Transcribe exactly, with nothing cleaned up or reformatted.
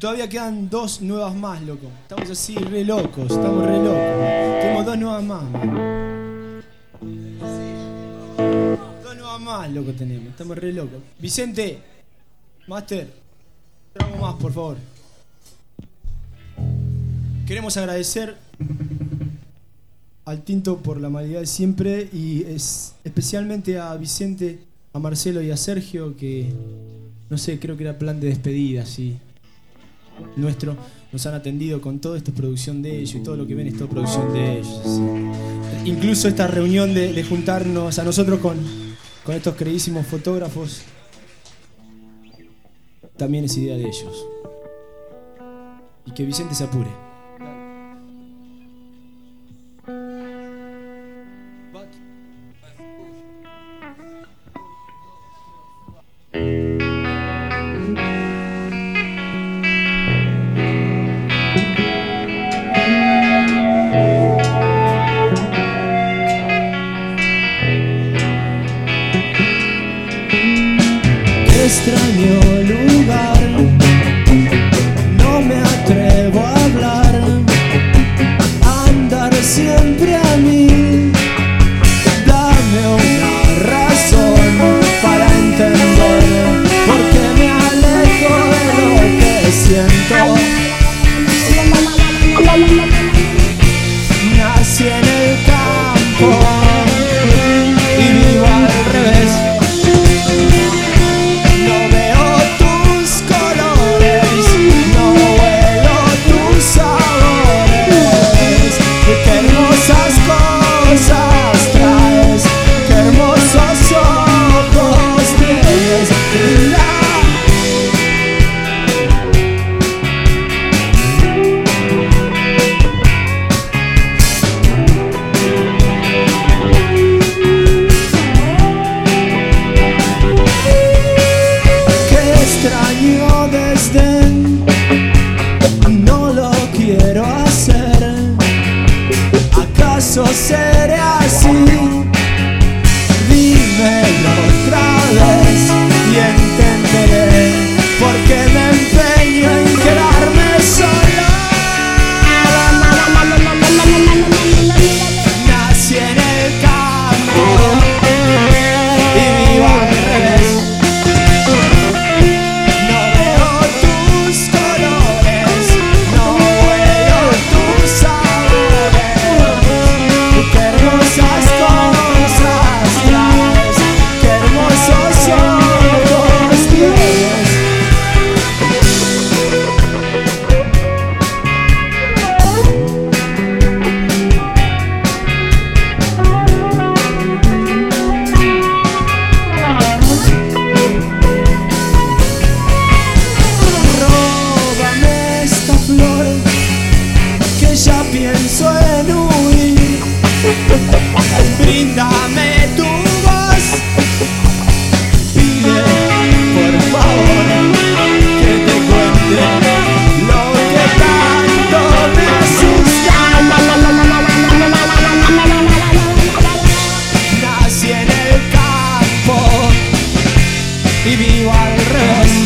todavía quedan dos nuevas más, loco. Estamos así, re locos, estamos re locos. Tenemos dos nuevas más, man. Dos nuevas más, loco, tenemos. Estamos re locos. Vicente, Master, trago más, por favor. Queremos agradecer al Tinto por la amabilidad de siempre y es, especialmente a Vicente, a Marcelo y a Sergio, que no sé, creo que era plan de despedida, sí. Nuestro, nos han atendido con todo, esto es producción de ellos y todo lo que ven es todo producción de ellos. Sí. Incluso esta reunión de, de juntarnos a nosotros con, con estos queridísimos fotógrafos también es idea de ellos. Y que Vicente se apure. Extraño lugar, no me atrevo a hablar, a andar siempre a mí. Dame una razón para entender por qué me alejo de lo que siento. Nací en el campo y vivo al revés. Extraño desdén, no lo quiero hacer. ¿Acaso seré así? Dímelo otra vez y entenderé por qué me empeño en quedarme solo. Nací en el campo y vivo al revés. Ya pienso en huir. Bríndame tu voz, pide por favor que te cuente lo que tanto me asusta. Nací en el campo y vivo al revés.